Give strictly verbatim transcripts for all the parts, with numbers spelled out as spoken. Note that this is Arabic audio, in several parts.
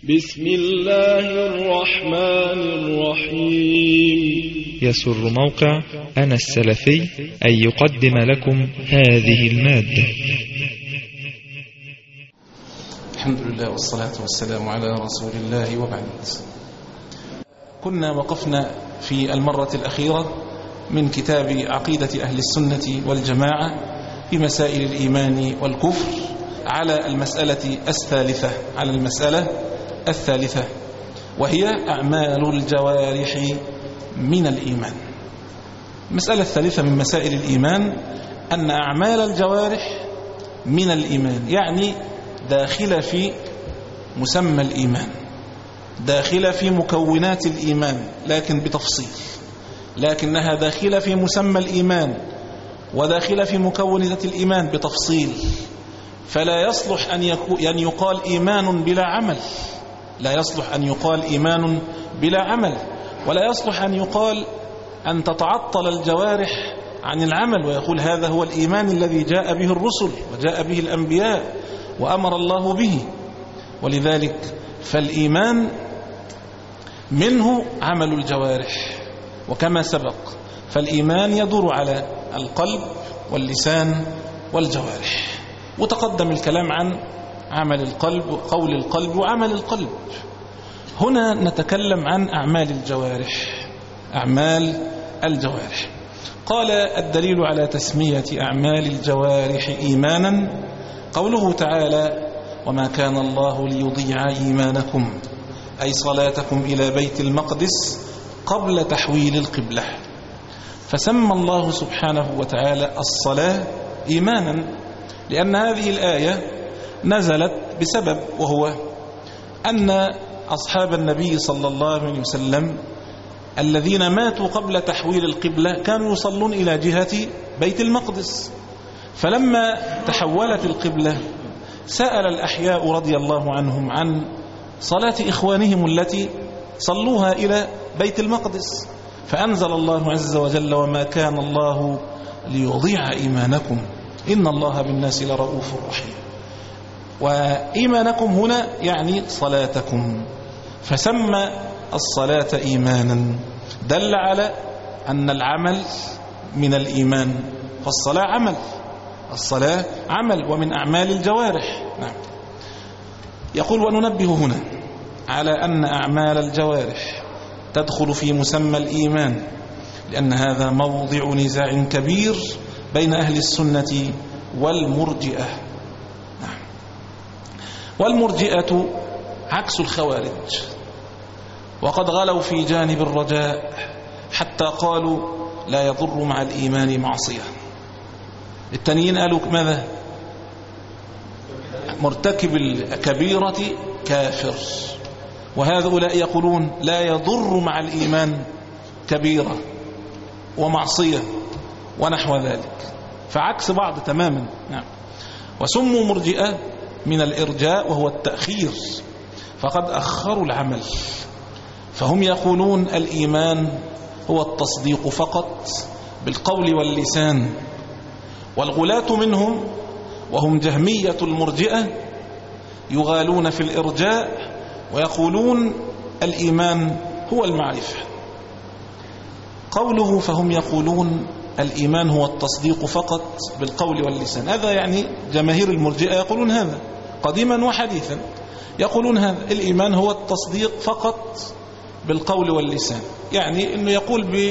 بسم الله الرحمن الرحيم. يسر موقع أنا السلفي أن يقدم لكم هذه المادة. الحمد لله والصلاة والسلام على رسول الله وبعد. كنا وقفنا في المرة الأخيرة من كتاب عقيدة أهل السنة والجماعة في مسائل الإيمان والكفر على المسألة الثالثة على المسألة الثالثة وهي أعمال الجوارح من الإيمان. المسألة الثالثة من مسائل الإيمان أن أعمال الجوارح من الإيمان، يعني داخلة في مسمى الإيمان، داخلة في مكونات الإيمان لكن بتفصيل، لكنها داخلة في مسمى الإيمان وداخلة في مكونات الإيمان بتفصيل. فلا يصلح أن يقال إيمان بلا عمل، لا يصلح أن يقال إيمان بلا عمل، ولا يصلح أن يقال أن تتعطل الجوارح عن العمل ويقول هذا هو الإيمان الذي جاء به الرسل وجاء به الأنبياء وأمر الله به. ولذلك فالإيمان منه عمل الجوارح، وكما سبق فالإيمان يدور على القلب واللسان والجوارح، وتقدم الكلام عن عمل القلب وقول القلب وعمل القلب. هنا نتكلم عن أعمال الجوارح. أعمال الجوارح قال الدليل على تسمية أعمال الجوارح إيمانا قوله تعالى: وما كان الله ليضيع إيمانكم، أي صلاتكم إلى بيت المقدس قبل تحويل القبلة. فسمى الله سبحانه وتعالى الصلاة إيمانا، لأن هذه الآية نزلت بسبب، وهو أن أصحاب النبي صلى الله عليه وسلم الذين ماتوا قبل تحويل القبلة كانوا يصلون إلى جهة بيت المقدس، فلما تحولت القبلة سأل الأحياء رضي الله عنهم عن صلاة إخوانهم التي صلوها إلى بيت المقدس، فأنزل الله عز وجل: وما كان الله ليضيع إيمانكم إن الله بالناس لرؤوف رحيم. وإيمانكم هنا يعني صلاتكم، فسمى الصلاة إيمانا، دل على أن العمل من الإيمان، فالصلاة عمل، الصلاة عمل ومن أعمال الجوارح. نعم. يقول: وننبه هنا على أن أعمال الجوارح تدخل في مسمى الإيمان، لأن هذا موضع نزاع كبير بين أهل السنة والمرجئة. نعم. والمرجئة عكس الخوارج، وقد غلوا في جانب الرجاء حتى قالوا لا يضر مع الإيمان معصية. التانيين قالوا ماذا؟ مرتكب الكبيرة كافر، وهؤلاء يقولون لا يضر مع الإيمان كبيرة ومعصية ونحو ذلك، فعكس بعض تماما. نعم. وسموا مرجئة من الإرجاء وهو التأخير، فقد أخروا العمل، فهم يقولون الإيمان هو التصديق فقط بالقول واللسان. والغلاة منهم وهم جهمية المرجئة يغالون في الإرجاء ويقولون الإيمان هو المعرفة. قوله فهم يقولون الإيمان هو التصديق فقط بالقول واللسان، هذا يعني جماهير المرجئة يقولون هذا قديما وحديثا، يقولون هذا الإيمان هو التصديق فقط بالقول واللسان، يعني أنه يقول ب...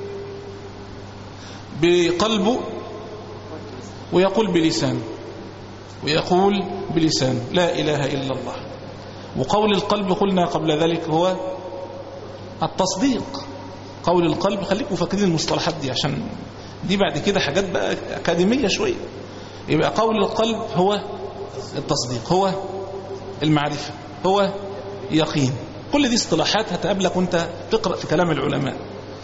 بقلبه ويقول بلسانه، ويقول بلسانه لا إله إلا الله. وقول القلب قلنا قبل ذلك هو التصديق، قول القلب. خليكم فاكرين المصطلحات دي عشان دي بعد كده حاجات بقى أكاديمية شوية. يبقى قول القلب هو التصديق، هو المعرفة، هو يقين. كل دي اصطلاحات هتقابلك وانت تقرأ في كلام العلماء.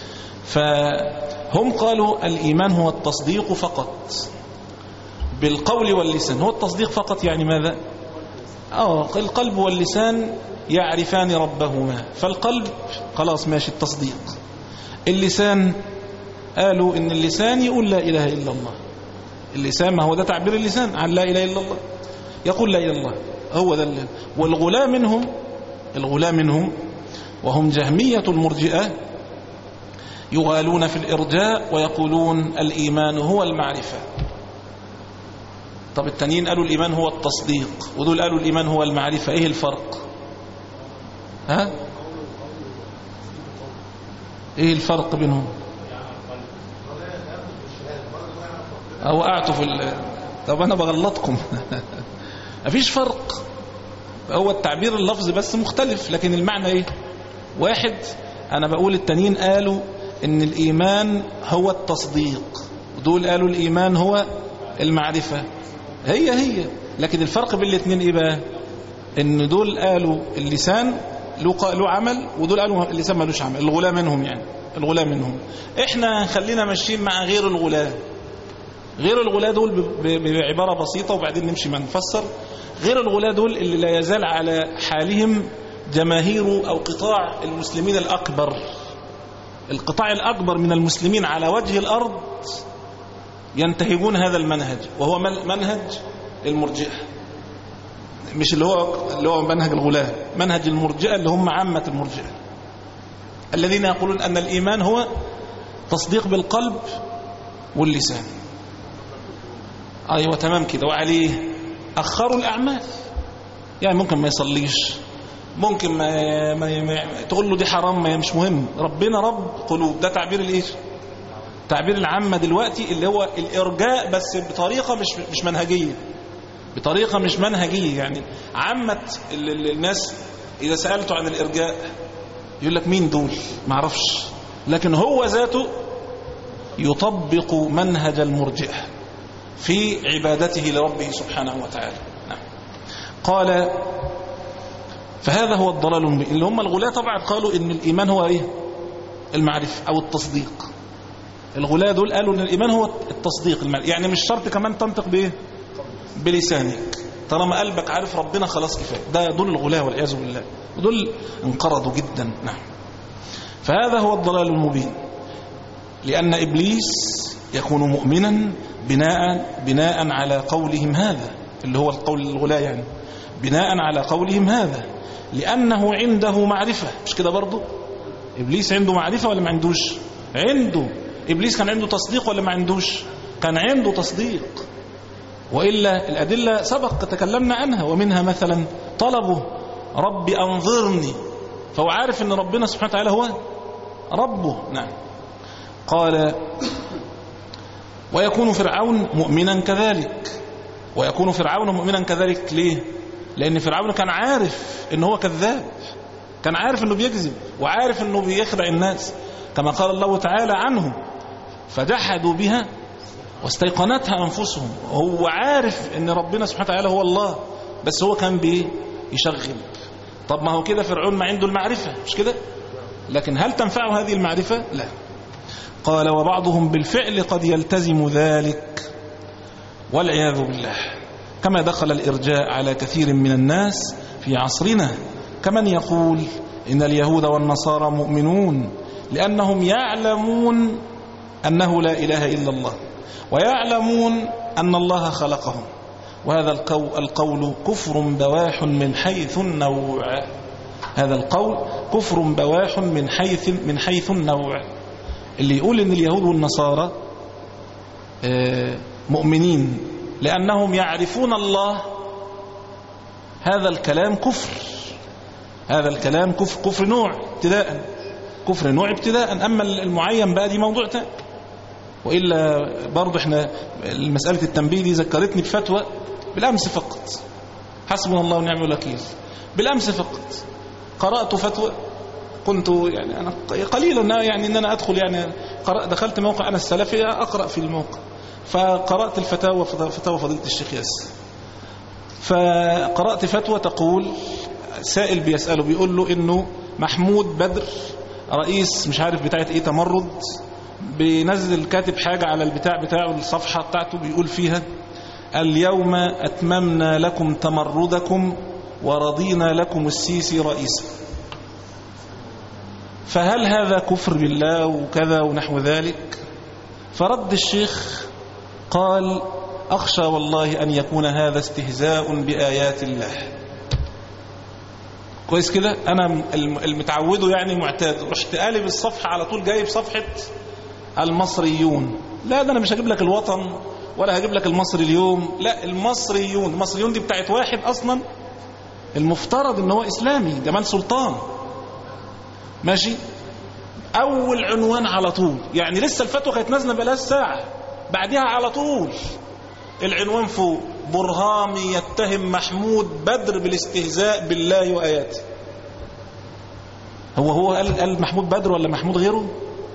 فهم قالوا الإيمان هو التصديق فقط بالقول واللسان. هو التصديق فقط يعني ماذا؟ آه القلب واللسان يعرفان ربهما، فالقلب خلاص ماشي التصديق. اللسان قالوا إن اللسان يقول لا إله إلا الله، اللسان ما هو ده تعبير اللسان عن لا إله إلا الله، يقول لا إله إلا الله، هو ده. والغلاة منهم الغلاة منهم، وهم جهمية المرجئة، يغالون في الإرجاء ويقولون الإيمان هو المعرفة. طب التانيين قالوا الإيمان هو التصديق، ودول قالوا الإيمان هو المعرفة. إيه الفرق؟ ها؟ إيه الفرق بينهم؟ وقعتوا في ال... طب أنا بغلطكم. مفيش فرق، هو التعبير اللفظي بس مختلف، لكن المعنى إيه؟ واحد. أنا بقول التانيين قالوا إن الإيمان هو التصديق، ودول قالوا الإيمان هو المعرفة. هي هي، لكن الفرق بين الاثنين إيه بقى؟ إن دول قالوا اللسان له عمل، ودول قالوا اللسان ملوش عمل. الغلاة منهم، يعني الغلاة منهم. إحنا خلينا ماشيين مع غير الغلاة. غير الغلاة دول بعبارة بسيطة وبعدين نمشي ما نفسر. غير الغلاة دول اللي لا يزال على حالهم جماهير أو قطاع المسلمين الأكبر. القطاع الأكبر من المسلمين على وجه الأرض ينتهجون هذا المنهج، وهو منهج المرجئة، مش اللي هو اللي هو منهج الغلاة، منهج المرجئة اللي هم عامة المرجئة، الذين يقولون أن الإيمان هو تصديق بالقلب واللسان. أيوة تمام كده. وعليه أخروا الأعمال، يعني ممكن ما يصليش، ممكن ما, ما, ما تقول له دي حرام، ما مش مهم، ربنا رب قلوب. ده تعبير الايه؟ تعبير العامة دلوقتي اللي هو الإرجاء، بس بطريقة مش مش منهجية، بطريقة مش منهجية. يعني عامة الناس إذا سألته عن الإرجاء يقول لك مين دول؟ ما عرفش، لكن هو ذاته يطبق منهج المرجئة في عبادته لربه سبحانه وتعالى. نعم. قال فهذا هو الضلال المبين. اللي هم الغلاة طبعا قالوا إن الإيمان هو إيه؟ المعرفة أو التصديق. الغلاة دول قالوا إن الإيمان هو التصديق المعرفة، يعني مش شرط كمان تنطق بإيه؟ بلسانك، طالما قلبك عارف ربنا خلاص كفاية. ده دول الغلاة والعياذ بالله، ودول انقرضوا جدا. نعم. فهذا هو الضلال المبين، لأن إبليس يكون مؤمنا بناء بناء على قولهم هذا، اللي هو القول الغلاة، يعني بناء على قولهم هذا، لأنه عنده معرفة. مش كده برضو؟ إبليس عنده معرفة ولا ما عندوش؟ عنده. إبليس كان عنده تصديق ولا ما عندوش؟ كان عنده تصديق، وإلا الأدلة سبق تكلمنا عنها، ومنها مثلا طلبه رب أنظرني، فهو عارف أن ربنا سبحانه وتعالى هو ربه. نعم. قال ويكون فرعون مؤمنا كذلك. ويكون فرعون مؤمنا كذلك ليه؟ لأن فرعون كان عارف أنه هو كذاب، كان عارف أنه بيكذب، وعارف أنه بيخدع الناس، كما قال الله تعالى عنه فجحدوا بها واستيقنتها أنفسهم. هو عارف أن ربنا سبحانه وتعالى هو الله، بس هو كان بيشغل. طب ما هو كده فرعون ما عنده المعرفة، مش كده؟ لكن هل تنفعه هذه المعرفة؟ لا. قال وبعضهم بالفعل قد يلتزم ذلك والعياذ بالله، كما دخل الإرجاء على كثير من الناس في عصرنا، كمن يقول إن اليهود والنصارى مؤمنون لأنهم يعلمون أنه لا إله إلا الله، ويعلمون أن الله خلقهم، وهذا القول كفر بواح من حيث النوع. هذا القول كفر بواح من حيث من حيث النوع. اللي يقول إن اليهود والنصارى مؤمنين لأنهم يعرفون الله، هذا الكلام كفر. هذا الكلام كفر, كفر نوع ابتداء، كفر نوع ابتداء. أما المعين بقى دي موضوع تاني. وإلا برضو احنا مسألة التنبيه دي ذكرتني بفتوى بالأمس فقط، حسبنا الله ونعم الوكيل. بالأمس فقط قرأت فتوى، كنت يعني أنا قليلا يعني إن أنا أدخل، يعني دخلت موقع أنا السلفي أقرأ في الموقع، فقرأت الفتاوى فتاوى فضيلة الشيخ ياسر. فقرأت فتوى تقول سائل بيسأله بيقول له إنه محمود بدر رئيس مش عارف بتاعت إيه تمرد بينزل كاتب حاجة على البتاع بتاعه الصفحة بتاعته بيقول فيها اليوم أتممنا لكم تمردكم ورضينا لكم السيسي رئيسا. فهل هذا كفر بالله وكذا ونحو ذلك؟ فرد الشيخ قال أخشى والله أن يكون هذا استهزاء بآيات الله. كويس كده. أنا المتعوده يعني معتاد، رحت قالب الصفحة على طول جايب صفحة المصريون. لا، ده أنا مش هجيب لك الوطن ولا هجيب لك المصري اليوم، لا، المصريون. المصريون دي بتاعت واحد أصلا المفترض ان هو إسلامي، جمال سلطان، ماشي. أول عنوان على طول، يعني لسه الفتوى كانت نازله بقالها ساعة، بعدها على طول العنوان فوق: برهامي يتهم محمود بدر بالاستهزاء بالله وآياته. هو هو قال, قال محمود بدر ولا محمود غيره؟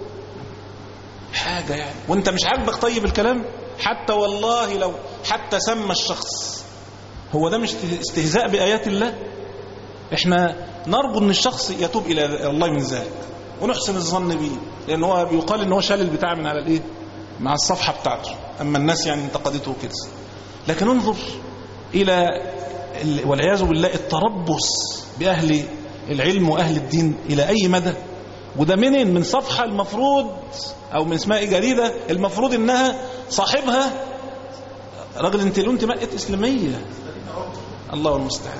حاجة يعني. وانت مش عاجبك طيب الكلام؟ حتى والله لو حتى سمى الشخص، هو ده مش استهزاء بآيات الله؟ احنا نرجو ان الشخص يتوب الى الله من ذلك ونحسن الظن به، لان هو بيقال ان هو شال البتاع من على الايه، مع الصفحة بتاعته، اما الناس يعني انتقدته كده. لكن انظر الى والعياذ بالله التربص باهل العلم واهل الدين الى اي مدى. وده منين؟ من صفحة المفروض او من اسمها جريدة المفروض انها صاحبها راجل انت له انتماء اسلامية. الله المستعان.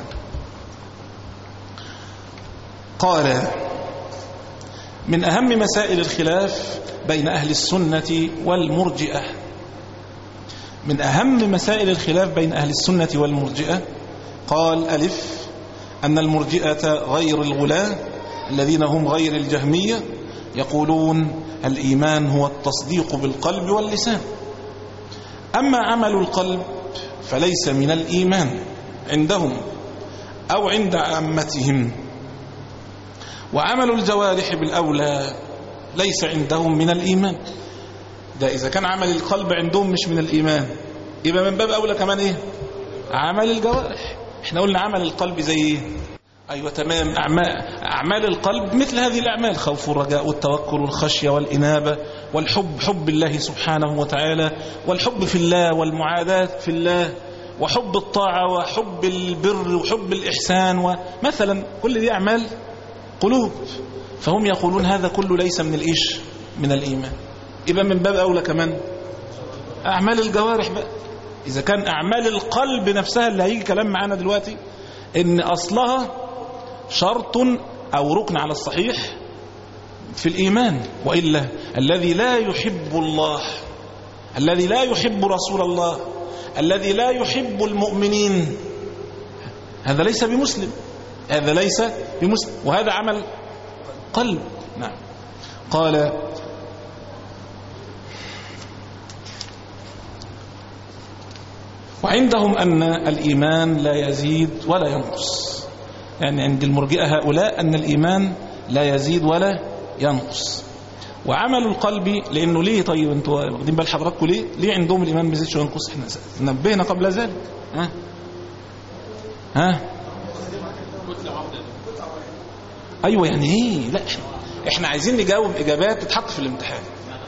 قال: من أهم مسائل الخلاف بين أهل السنة والمرجئة. من أهم مسائل الخلاف بين أهل السنة والمرجئة، قال: ألف، أن المرجئة غير الغلاة الذين هم غير الجهمية يقولون الإيمان هو التصديق بالقلب واللسان، أما عمل القلب فليس من الإيمان عندهم أو عند عامتهم، وعمل الجوارح بالأولى ليس عندهم من الإيمان. ده إذا كان عمل القلب عندهم مش من الإيمان، يبقى من باب أولى كمان إيه؟ عمل الجوارح. إحنا قلنا عمل القلب زي إيه؟ أيوة تمام. أعمال, أعمال القلب مثل هذه الأعمال: خوف والرجاء والتوكل والخشية والإنابة والحب، حب الله سبحانه وتعالى، والحب في الله والمعاداة في الله، وحب الطاعة وحب البر وحب الإحسان، ومثلا كل دي أعمال قلوب. فهم يقولون هذا كله ليس من الإيش؟ من الإيمان. يبقى من باب أولى كمان أعمال الجوارح بقى. إذا كان أعمال القلب نفسها اللي هيجي كلام معانا دلوقتي إن أصلها شرط أو ركن على الصحيح في الإيمان، وإلا الذي لا يحب الله، الذي لا يحب رسول الله، الذي لا يحب المؤمنين، هذا ليس بمسلم، هذا ليس بمسلم، وهذا عمل قلب. نعم. قال: وعندهم أن الإيمان لا يزيد ولا ينقص. يعني عند المرجئة هؤلاء أن الإيمان لا يزيد ولا ينقص. وعمل القلب، لأنه ليه؟ طيب أنتوا واخدين بال حضراتكم ليه؟ ليه عندهم الإيمان ما يزيدش وينقص؟ احنا نبهنا قبل ذلك. ها ها أيوة يعني إيه؟ لا احنا عايزين نجاوب إجابات تتحط في الامتحان.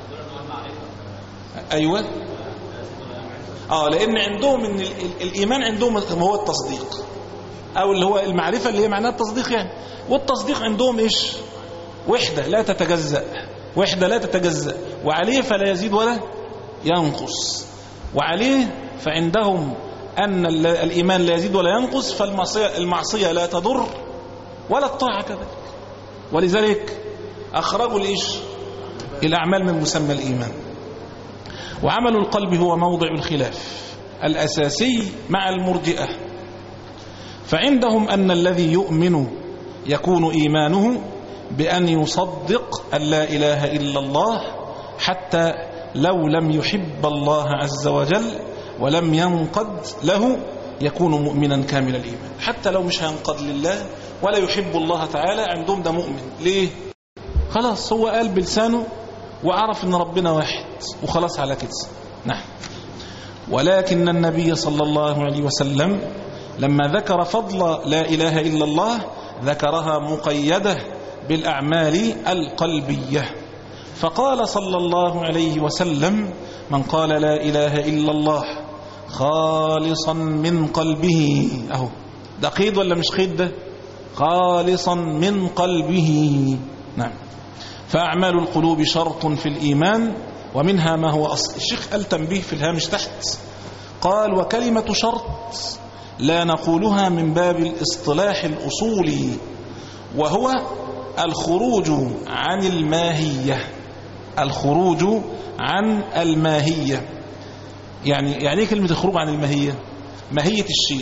أيوة آه لأن عندهم إن الإيمان عندهم هو التصديق، أو اللي هو المعرفة اللي هي معناها التصديق يعني. والتصديق عندهم إيش؟ وحدة لا تتجزأ، وحدة لا تتجزأ، وعليه فلا يزيد ولا ينقص. وعليه فعندهم أن الإيمان لا يزيد ولا ينقص، فالمعصية المعصية لا تضر ولا الطاعة كذلك. ولذلك أخرجوا الإيش؟ الأعمال من مسمى الإيمان. وعمل القلب هو موضع الخلاف الأساسي مع المرجئة، فعندهم أن الذي يؤمن يكون إيمانه بأن يصدق أن لا إله إلا الله حتى لو لم يحب الله عز وجل ولم ينقد له يكون مؤمنا كامل الإيمان. حتى لو مش هينقد لله ولا يحب الله تعالى، عندهم ده مؤمن. ليه؟ خلاص هو قال بلسانه وعرف ان ربنا واحد وخلاص على كده. نعم. ولكن النبي صلى الله عليه وسلم لما ذكر فضل لا إله إلا الله ذكرها مقيدة بالأعمال القلبية، فقال صلى الله عليه وسلم: من قال لا إله إلا الله خالصا من قلبه. أهو ده قيد ولا مش قيد؟ ده خالصا من قلبه. نعم. فأعمال القلوب شرط في الإيمان، ومنها ما هو أصل. الشيخ قال تنبيه في الهامش تحت، قال: وكلمة شرط لا نقولها من باب الاصطلاح الأصولي وهو الخروج عن الماهية. الخروج عن الماهية يعني يعني ايه كلمة الخروج عن الماهية؟ ماهية الشيء.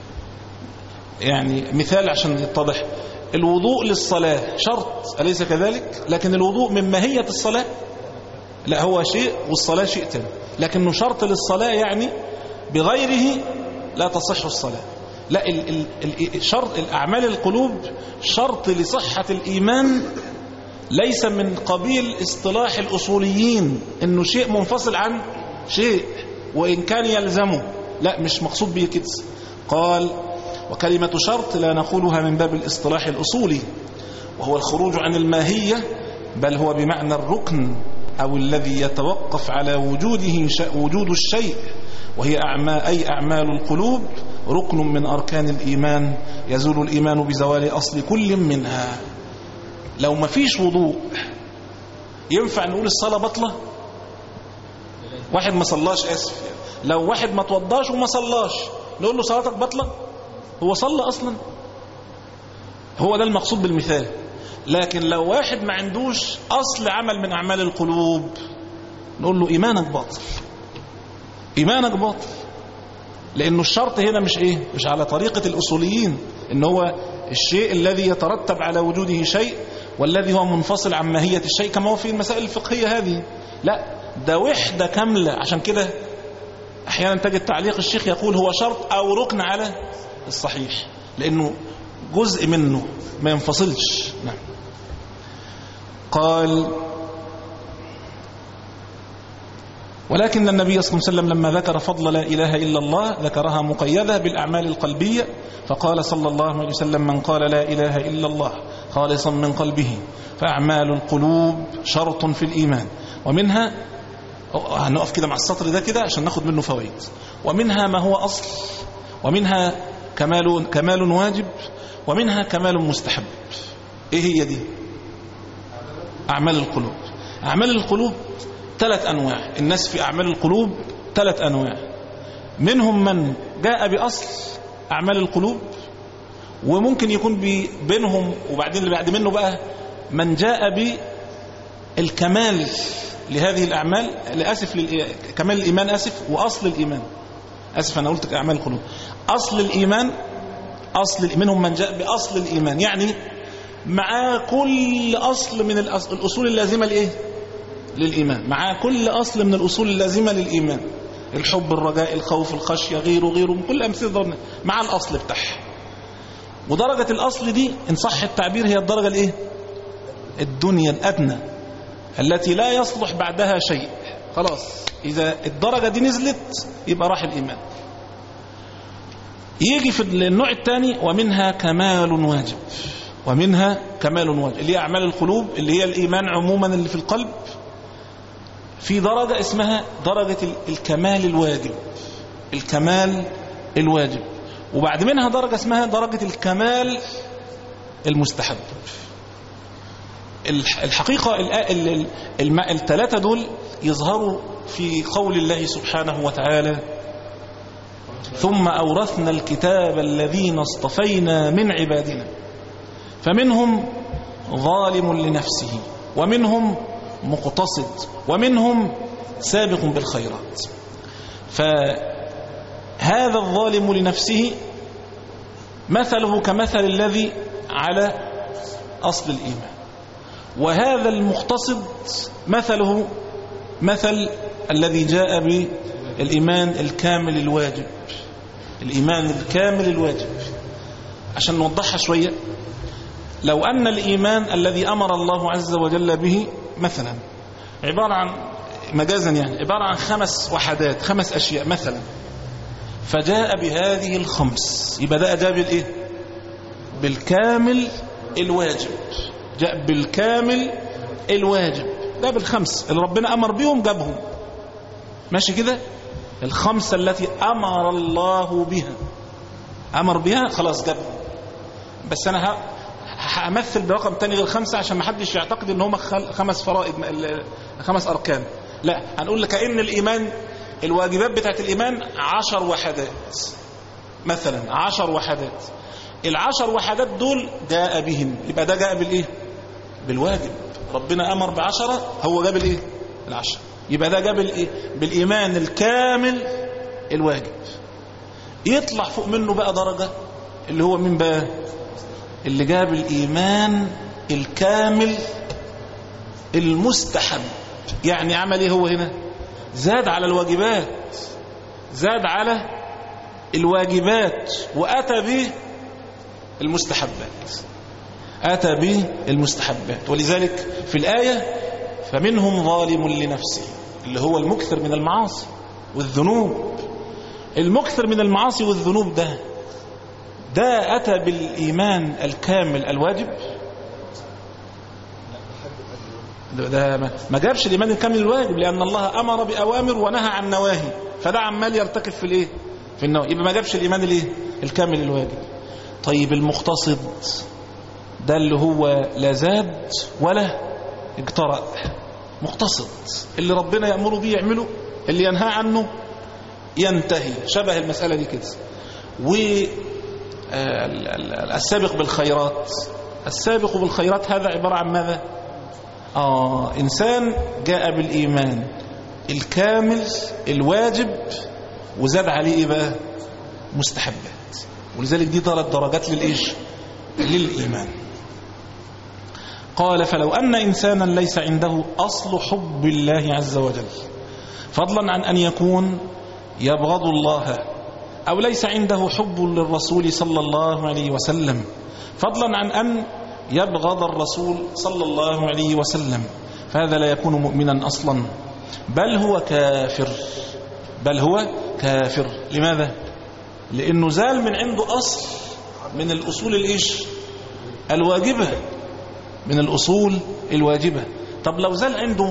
يعني مثال عشان يتضح، الوضوء للصلاة شرط أليس كذلك؟ لكن الوضوء من ماهية الصلاة؟ لا، هو شيء والصلاة شيء تاني، لكنه شرط للصلاة، يعني بغيره لا تصح الصلاة. لا، الشرط الأعمال القلوب شرط لصحة الإيمان، ليس من قبيل اصطلاح الأصوليين إنه شيء منفصل عن شيء وإن كان يلزمه، لا، مش مقصود به كده. قال وكلمة شرط لا نقولها من باب الاصطلاح الأصولي وهو الخروج عن الماهية، بل هو بمعنى الركن أو الذي يتوقف على وجوده وجود الشيء، وهي أعمال أي أعمال القلوب ركن من أركان الإيمان يزول الإيمان بزوال أصل كل منها. لو ما فيش وضوء ينفع نقول الصلاة بطلة؟ واحد ما صلاش، آسف، لو واحد ما توضاش وما صلاش نقول له صلاتك بطلة؟ هو صلى أصلا؟ هو ده المقصود بالمثال. لكن لو واحد ما عندوش أصل عمل من أعمال القلوب نقول له إيمانك باطل، إيمانك باطل، لأنه الشرط هنا مش إيه؟ مش على طريقة الأصوليين إن هو الشيء الذي يترتب على وجوده شيء والذي هو منفصل عن ماهية الشيء كما هو في المسائل الفقهية هذه، لا، ده وحدة كاملة. عشان كده أحيانا تجد تعليق الشيخ يقول هو شرط أو ركن على الصحيح، لأنه جزء منه ما ينفصلش. نعم. قال ولكن النبي صلى الله عليه وسلم لما ذكر فضل لا إله إلا الله ذكرها مقيدة بالأعمال القلبية، فقال صلى الله عليه وسلم من قال لا إله إلا الله خالصا من قلبه فأعمال القلوب شرط في الإيمان، ومنها هنقف كده مع السطر ده كده عشان ناخد منه فوائد، ومنها ما هو أصل، ومنها كمال, كمال واجب، ومنها كمال مستحب. إيه هي دي؟ أعمال القلوب. أعمال القلوب ثلاث أنواع. الناس في أعمال القلوب ثلاث أنواع، منهم من جاء بأصل أعمال القلوب، وممكن يكون بينهم وبعدين اللي بعد منه بقى من جاء بالكمال لهذه الأعمال، لأسف كمال الإيمان، أسف، وأصل الإيمان، أسف أنا قلت أعمال القلوب، أصل الإيمان، أصل منهم من جاء بأصل الإيمان، يعني مع كل أصل من الأصول اللازمة لإيه؟ للإيمان، مع كل أصل من الأصول اللازمة للإيمان، الحب، الرجاء، الخوف، الخشية، غيره غيره من كل أمثلة ضرنا مع الأصل بتاعها. ودرجة الأصل دي إن صح التعبير هي الدرجة الإيه؟ الدنيا الأدنى التي لا يصلح بعدها شيء. خلاص إذا الدرجة دي نزلت يبقى راح الإيمان. يجي في النوع الثاني ومنها كمال واجب، ومنها كمال واجب اللي هي أعمال القلوب اللي هي الإيمان عموما اللي في القلب، في درجة اسمها درجة الكمال الواجب، الكمال الواجب، وبعد منها درجة اسمها درجة الكمال المستحب. الحقيقة الثلاثة دول يظهروا في قول الله سبحانه وتعالى ثم أورثنا الكتاب الذين اصطفينا من عبادنا فمنهم ظالم لنفسه ومنهم مقتصد ومنهم سابق بالخيرات. فهذا الظالم لنفسه مثله كمثل الذي على أصل الإيمان، وهذا المقتصد مثله مثل الذي جاء بالإيمان الكامل الواجب، الإيمان الكامل الواجب. عشان نوضحها شوية، لو أن الإيمان الذي أمر الله عز وجل به مثلا عبارة عن مجازا يعني عبارة عن خمس وحدات، خمس أشياء مثلا، فجاء بهذه الخمس، يبقى ده أجاب الإيه؟ بالكامل الواجب، جاء بالكامل الواجب، ده بالخمس اللي ربنا أمر بهم جابهم، ماشي كده؟ الخمسة التي أمر الله بها، أمر بها خلاص جابهم. بس أنا همثل برقم تاني غير خمسة عشان ما حدش يعتقد ان هم خمس فرائض، خمس أركان، لا، هنقول لك إن الإيمان الواجبات بتاعت الإيمان عشر وحدات مثلا، عشر وحدات. العشر وحدات دول جاء بهم، يبقى ده جاء بالايه؟ بالواجب. ربنا امر بعشرة، هو جاب الايه؟ العشر. يبقى ده جاب الايه؟ بالايمان الكامل الواجب. يطلع فوق منه بقى درجة اللي هو مين بقى؟ اللي جاب الايمان الكامل المستحب. يعني عمل ايه هو هنا؟ زاد على الواجبات، زاد على الواجبات واتى به المستحبات، اتى به المستحبات. ولذلك في الآية فمنهم ظالم لنفسه، اللي هو المكثر من المعاصي والذنوب. المكثر من المعاصي والذنوب ده ده أتى بالإيمان الكامل الواجب؟ ده ما جابش الإيمان الكامل الواجب، لأن الله أمر بأوامر ونهى عن نواهي، فده عمال يرتكب في الإيه؟ في النواهي، يبقى ما جابش الإيمان الإيه؟ الكامل الواجب. طيب المقتصد ده اللي هو لا زاد ولا اجترأ، مقتصد اللي ربنا يأمره به يعمله، اللي ينهى عنه ينتهي. شبه المسألة دي كده. والسابق بالخيرات، السابق بالخيرات هذا عبارة عن ماذا؟ آه إنسان جاء بالإيمان الكامل الواجب وزاد عليه إيه بقى؟ مستحبات. ولذلك دي ثلاث درجات للإيش؟ للإيمان. قال فلو أن إنسانا ليس عنده أصل حب الله عز وجل، فضلا عن أن يكون يبغض الله، أو ليس عنده حب للرسول صلى الله عليه وسلم، فضلا عن أن يبغض الرسول صلى الله عليه وسلم، فهذا لا يكون مؤمنا أصلا، بل هو كافر. بل هو كافر. لماذا؟ لأنه زال من عنده أصل من الأصول الإيش؟ الواجبة، من الأصول الواجبة. طب لو زال عنده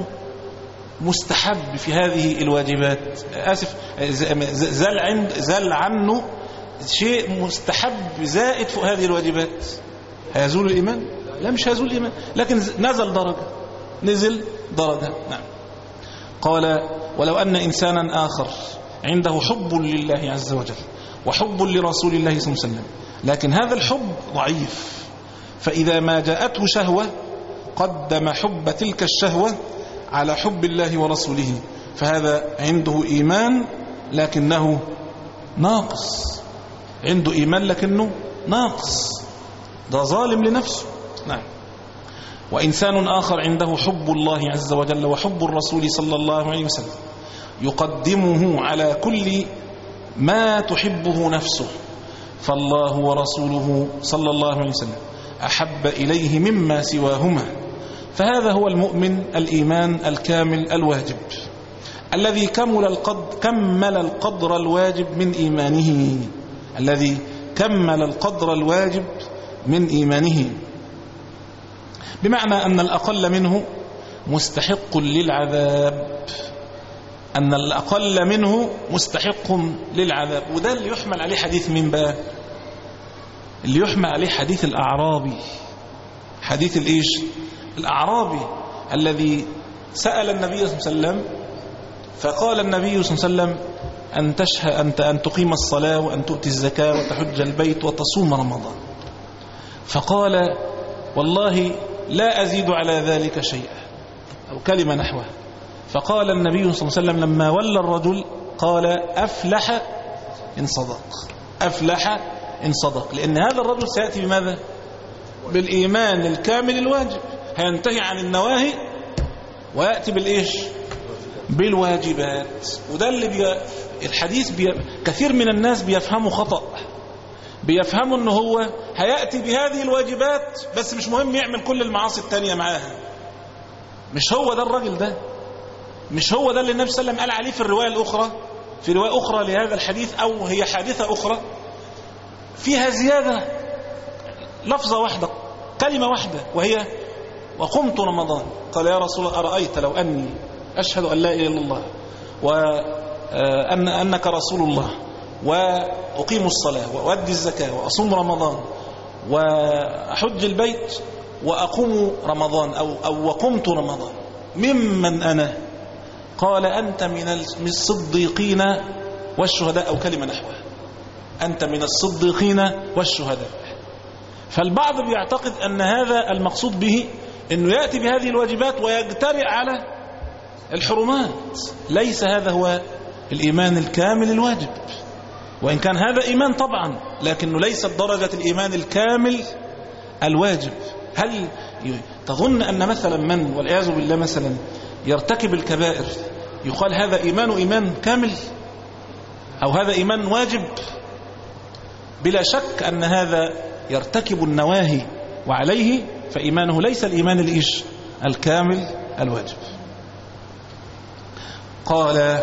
مستحب في هذه الواجبات، آسف، زال, عند زال عنه شيء مستحب زائد فوق هذه الواجبات، هيزول الإيمان؟ لا، مش هيزول الإيمان، لكن نزل درجة، نزل درجة. نعم. قال ولو أن إنسانا آخر عنده حب لله عز وجل وحب لرسول الله صلى الله عليه وسلم، لكن هذا الحب ضعيف، فإذا ما جاءته شهوة قدم حب تلك الشهوة على حب الله ورسوله، فهذا عنده إيمان لكنه ناقص، عنده إيمان لكنه ناقص، ده ظالم لنفسه. نعم. وإنسان آخر عنده حب الله عز وجل وحب الرسول صلى الله عليه وسلم، يقدمه على كل ما تحبه نفسه، فالله ورسوله صلى الله عليه وسلم أحب إليه مما سواهما، فهذا هو المؤمن الإيمان الكامل الواجب، الذي كمل القدر, كمل القدر الواجب من إيمانه، الذي كمل القدر الواجب من إيمانه، بمعنى أن الأقل منه مستحق للعذاب، أن الأقل منه مستحق للعذاب. وده اللي يحمل عليه حديث من بقى؟ اللي يحمل عليه حديث الأعرابي، حديث الإيش؟ الأعرابي الذي سأل النبي صلى الله عليه وسلم، فقال النبي صلى الله عليه وسلم أن تشهد أنت أن تقيم الصلاة وأن تؤتي الزكاة وتحج البيت وتصوم رمضان، فقال والله لا أزيد على ذلك شيئا، أو كلمة نحوه. فقال النبي صلى الله عليه وسلم لما ولى الرجل قال أفلح إن صدق، أفلح إن صدق، لأن هذا الرجل سيأتي بماذا؟ بالإيمان الكامل الواجب، هينتهي عن النواهي ويأتي بالإيش؟ بالواجبات. وده اللي بي... الحديث بي... كثير من الناس بيفهموا خطأ، بيفهموا أنه هو هيأتي بهذه الواجبات بس مش مهم يعمل كل المعاصي التانية معاها. مش هو ده الرجل ده، مش هو ده اللي النبي صلى الله عليه وسلم قال عليه في الرواية الأخرى، في رواية أخرى لهذا الحديث، أو هي حادثة أخرى فيها زيادة لفظة واحدة، كلمة واحدة، وهي وقمت رمضان. قال يا رسول الله أرأيت لو أني أشهد أن لا إله إلا الله وأن أنك رسول الله وأقيم الصلاة وأؤدي الزكاة وأصوم رمضان وأحج البيت وأقوم رمضان أو, أو وقمت رمضان ممن أنا؟ قال أنت من الصديقين والشهداء، أو كلمة نحوها، أنت من الصديقين والشهداء. فالبعض بيعتقد أن هذا المقصود به أنه يأتي بهذه الواجبات ويجترئ على الحرمات. ليس هذا هو الإيمان الكامل الواجب، وإن كان هذا إيمان طبعا، لكنه ليس درجة الإيمان الكامل الواجب. هل تظن أن مثلا من والعياذ بالله مثلا يرتكب الكبائر يقال هذا إيمان إيمان كامل أو هذا إيمان واجب؟ بلا شك أن هذا يرتكب النواهي وعليه فإيمانه ليس الإيمان الإيش الكامل الواجب. قال: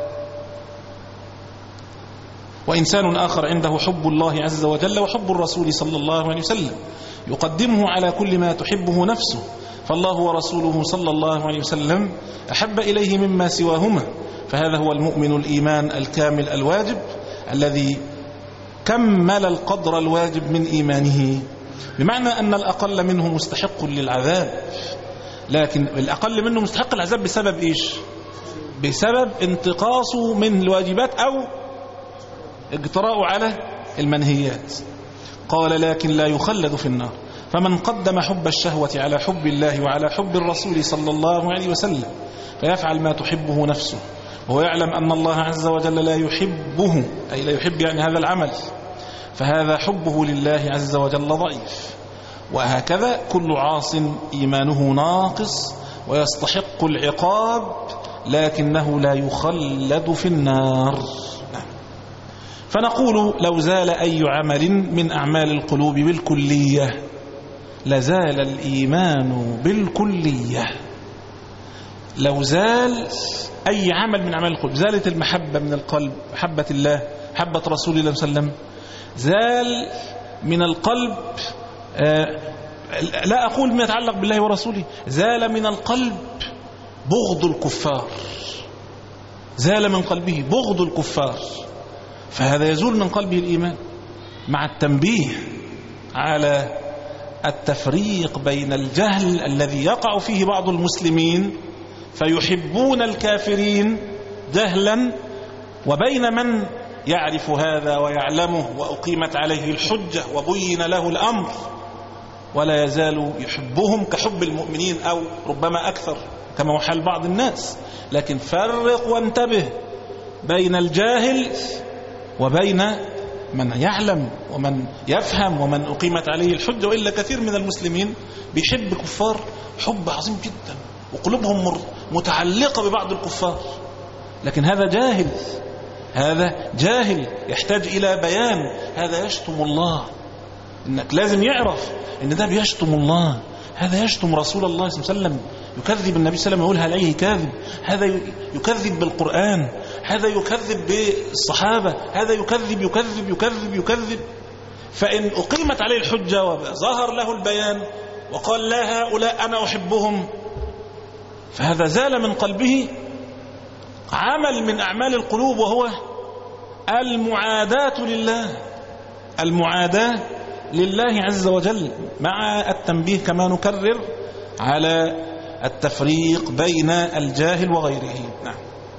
وإنسان آخر عنده حب الله عز وجل وحب الرسول صلى الله عليه وسلم يقدمه على كل ما تحبه نفسه، فالله ورسوله صلى الله عليه وسلم أحب إليه مما سواهما، فهذا هو المؤمن الإيمان الكامل الواجب الذي كمل القدر الواجب من إيمانه، بمعنى أن الأقل منه مستحق للعذاب، لكن الأقل منه مستحق العذاب بسبب إيش؟ بسبب انتقاصه من الواجبات أو اجتراءه على المنهيات. قال: لكن لا يخلد في النار، فمن قدم حب الشهوة على حب الله وعلى حب الرسول صلى الله عليه وسلم فيفعل ما تحبه نفسه وهو يعلم أن الله عز وجل لا يحبه، أي لا يحب يعني هذا العمل، فهذا حبه لله عز وجل ضعيف. وهكذا كل عاص إيمانه ناقص ويستحق العقاب لكنه لا يخلد في النار. فنقول: لو زال أي عمل من أعمال القلوب بالكلية لزال الإيمان بالكلية. لو زال أي عمل من أعمال القلوب، زالت المحبة من القلب، محبة الله، محبة رسول الله صلى الله عليه وسلم، زال من القلب آه لا أقول ما يتعلق بالله ورسوله، زال من القلب بغض الكفار، زال من قلبه بغض الكفار، فهذا يزول من قلبه الإيمان، مع التنبيه على التفريق بين الجهل الذي يقع فيه بعض المسلمين فيحبون الكافرين جهلا، وبين من يعرف هذا ويعلمه وأقيمت عليه الحجة وبين له الأمر ولا يزال يحبهم كحب المؤمنين أو ربما أكثر كما وحال بعض الناس. لكن فرق وانتبه بين الجاهل وبين من يعلم ومن يفهم ومن أقيمت عليه الحجة. وإلا كثير من المسلمين بيحب كفار حب عظيم جدا وقلوبهم متعلقة ببعض الكفار، لكن هذا جاهل، هذا جاهل يحتاج إلى بيان. هذا يشتم الله، إنك لازم يعرف إن ده بيشتم الله، هذا يشتم رسول الله صلى الله عليه وسلم، يكذب النبي صلى الله عليه وسلم، يقول عليه كاذب، هذا يكذب بالقرآن، هذا يكذب بالصحابة، هذا يكذب يكذب يكذب يكذب. فإن أقيمت عليه الحجة وظهر له البيان وقال: لا، هؤلاء أنا أحبهم، فهذا زال من قلبه عمل من أعمال القلوب وهو المعاداة لله، المعاداة لله عز وجل، مع التنبيه كما نكرر على التفريق بين الجاهل وغيره. نعم.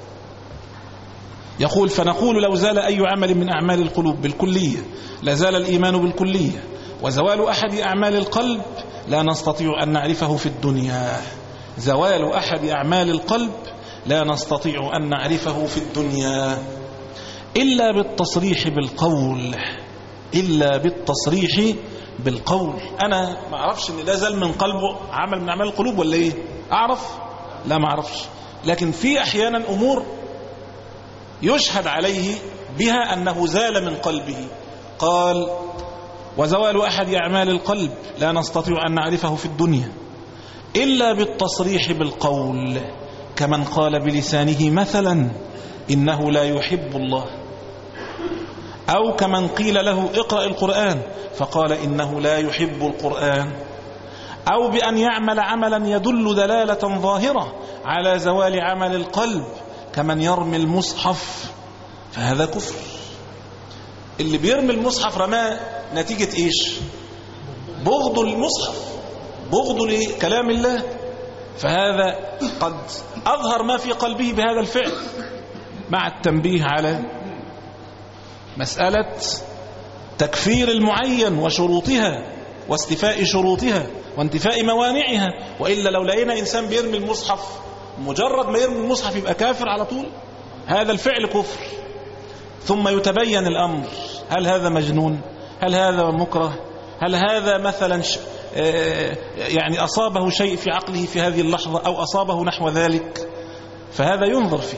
يقول: فنقول لو زال أي عمل من أعمال القلوب بالكلية لزال الإيمان بالكلية، وزوال أحد أعمال القلب لا نستطيع أن نعرفه في الدنيا. زوال أحد أعمال القلب لا نستطيع أن نعرفه في الدنيا إلا بالتصريح بالقول، إلا بالتصريح بالقول. أنا ما أعرفش إن ده زال من قلبه عمل من أعمال القلوب ولا إيه؟ أعرف؟ لا، ما أعرفش، لكن في أحيانا أمور يشهد عليه بها أنه زال من قلبه. قال: وزوال أحد أعمال القلب لا نستطيع أن نعرفه في الدنيا إلا بالتصريح بالقول، كمن قال بلسانه مثلا إنه لا يحب الله، أو كمن قيل له اقرأ القرآن فقال إنه لا يحب القرآن، أو بأن يعمل عملا يدل دلالة ظاهرة على زوال عمل القلب كمن يرمي المصحف، فهذا كفر. اللي بيرمي المصحف رماه نتيجة إيش؟ بغض المصحف، بغض لكلام الله، فهذا قد أظهر ما في قلبه بهذا الفعل، مع التنبيه على مسألة تكفير المعين وشروطها. واستيفاء شروطها وانتفاء موانعها، وإلا لو لقينا إنسان بيرمي المصحف مجرد ما يرمي المصحف يبقى كافر على طول، هذا الفعل كفر. ثم يتبين الأمر، هل هذا مجنون؟ هل هذا مكره؟ هل هذا مثلا يعني أصابه شيء في عقله في هذه اللحظة أو أصابه نحو ذلك؟ فهذا ينظر فيه.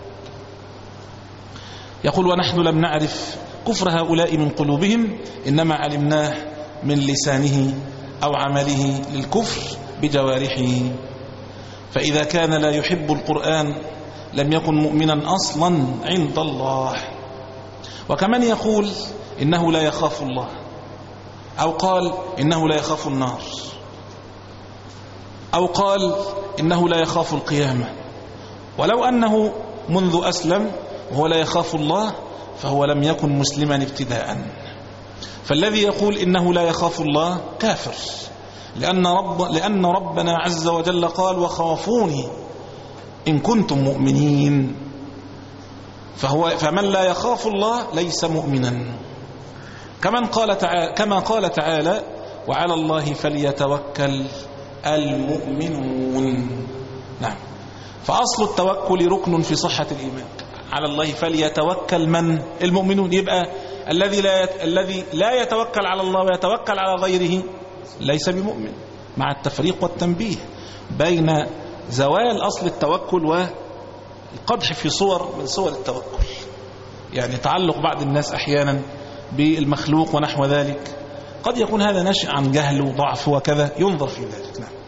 يقول ونحن لم نعرف كفر هؤلاء من قلوبهم، إنما علمناه من لسانه أو عمله للكفر بجوارحه. فإذا كان لا يحب القرآن لم يكن مؤمنا أصلا عند الله. وكمن يقول إنه لا يخاف الله، أو قال إنه لا يخاف النار، أو قال إنه لا يخاف القيامة، ولو أنه منذ أسلم وهو لا يخاف الله فهو لم يكن مسلما ابتداء. فالذي يقول إنه لا يخاف الله كافر، لأن, رب لأن ربنا عز وجل قال وخافوني إن كنتم مؤمنين. فهو فمن لا يخاف الله ليس مؤمنا. كمن قال تعالى كما قال تعالى وعلى الله فليتوكل المؤمنون. نعم. فأصل التوكل ركن في صحة الإيمان. على الله فليتوكل من؟ المؤمنون. يبقى الذي لا الذي لا يتوكل على الله ويتوكل على غيره ليس بمؤمن، مع التفريق والتنبيه بين زوال أصل التوكل والقدح في صور من صور التوكل، يعني تعلق بعض الناس أحيانا بالمخلوق ونحو ذلك، قد يكون هذا ناشئ عن جهل وضعف وكذا، ينظر في ذلك. نعم.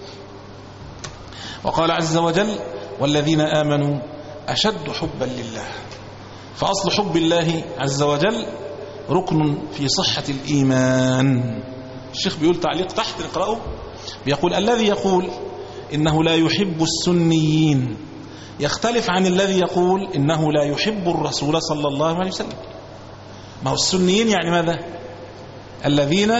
وقال عز وجل والذين آمنوا أشد حبا لله. فأصل حب الله عز وجل ركن في صحة الإيمان. الشيخ بيقول تعليق تحت نقرأه، بيقول الذي يقول إنه لا يحب السنيين يختلف عن الذي يقول إنه لا يحب الرسول صلى الله عليه وسلم. ما هو السنيين يعني ماذا؟ الذين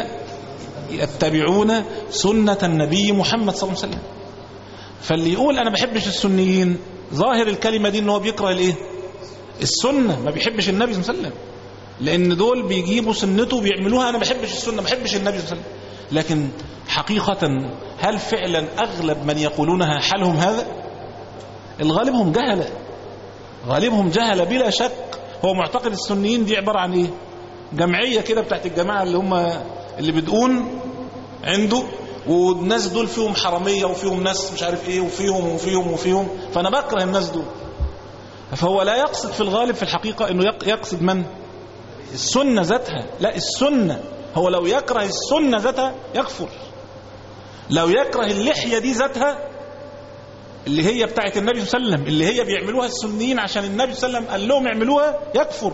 يتبعون سنة النبي محمد صلى الله عليه وسلم. فاللي يقول أنا بحبش السنيين ظاهر الكلمة دي إنه بيكره الإيه؟ السنة، ما بيحبش النبي صلى الله عليه وسلم، لأن دول بيجيبوا سنته وبيعملوها. أنا بحبش السنة، ما بحبش النبي صلى الله عليه وسلم. لكن حقيقة هل فعلا أغلب من يقولونها حالهم هذا؟ الغالبهم جهلة، غالبهم جهلة بلا شك. هو معتقد السنيين دي عبارة عن إيه؟ جمعية كده بتاعت الجماعة اللي هم اللي بدقون عنده، والناس دول فيهم حرامية وفيهم ناس مش عارف إيه وفيهم وفيهم وفيهم، فأنا بكره الناس دول. فهو لا يقصد في الغالب في الحقيقة إنه يقصد من؟ السنة ذاتها. لا، السنة. هو لو يكره السنة ذاتها يكفر. لو يكره اللحية دي ذاتها اللي هي بتاعت النبي صلى الله عليه وسلم، اللي هي بيعملوها السنيين عشان النبي صلى الله عليه وسلم قال لهم يعملوها، يكفر.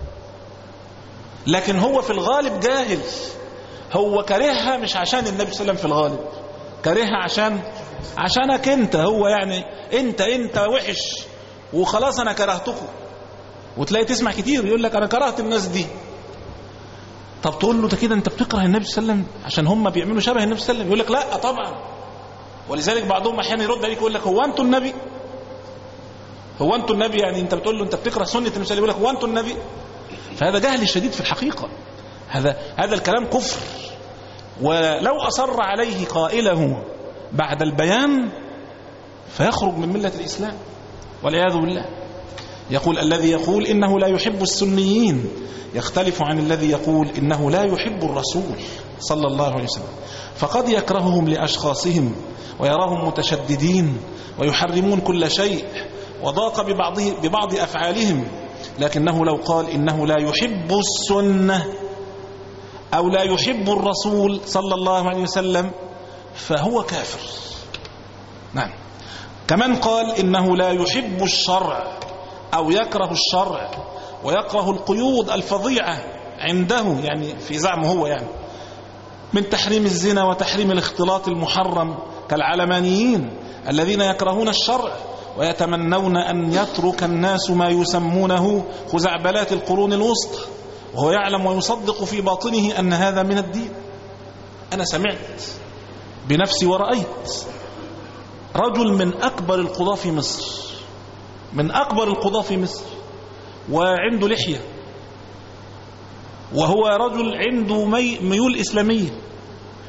لكن هو في الغالب جاهل، هو كرهها مش عشان النبي صلى الله عليه وسلم، في الغالب كرهها عشان عشانك انت. هو يعني انت انت وحش وخلاص انا كرهتكم. وتلاقي تسمع كتير يقول لك انا كرهت الناس دي. طب تقول له ده كده انت بتكره النبي صلى الله عليه وسلم عشان هم بيعملوا شبه النبي صلى الله عليه وسلم؟ يقول لك لا طبعا. ولذلك بعضهم احيانا يرد عليك يقول لك هو انتوا النبي؟ هو انتوا النبي؟ يعني انت بتقول له انت بتكره سنة النبي صلى الله عليه وسلم، يقول لك هو انتوا النبي؟ فهذا جهل شديد في الحقيقة. هذا هذا الكلام كفر، ولو أصر عليه قائله بعد البيان فيخرج من ملة الإسلام والعياذ بالله. يقول الذي يقول إنه لا يحب السنيين يختلف عن الذي يقول إنه لا يحب الرسول صلى الله عليه وسلم، فقد يكرههم لأشخاصهم ويراهم متشددين ويحرمون كل شيء وضاق ببعض, ببعض أفعالهم، لكنه لو قال إنه لا يحب السنة أو لا يحب الرسول صلى الله عليه وسلم فهو كافر. نعم. كمن قال إنه لا يحب الشرع أو يكره الشرع ويكره القيود الفظيعة عنده، يعني في زعمه هو، يعني من تحريم الزنا وتحريم الاختلاط المحرم، كالعلمانيين الذين يكرهون الشرع ويتمنون أن يترك الناس ما يسمونه خزعبلات القرون الوسطى، وهو يعلم ويصدق في باطنه أن هذا من الدين. أنا سمعت بنفسي ورأيت رجل من أكبر القضاة في مصر، من أكبر القضاة في مصر، وعنده لحية، وهو رجل عنده ميول إسلامية،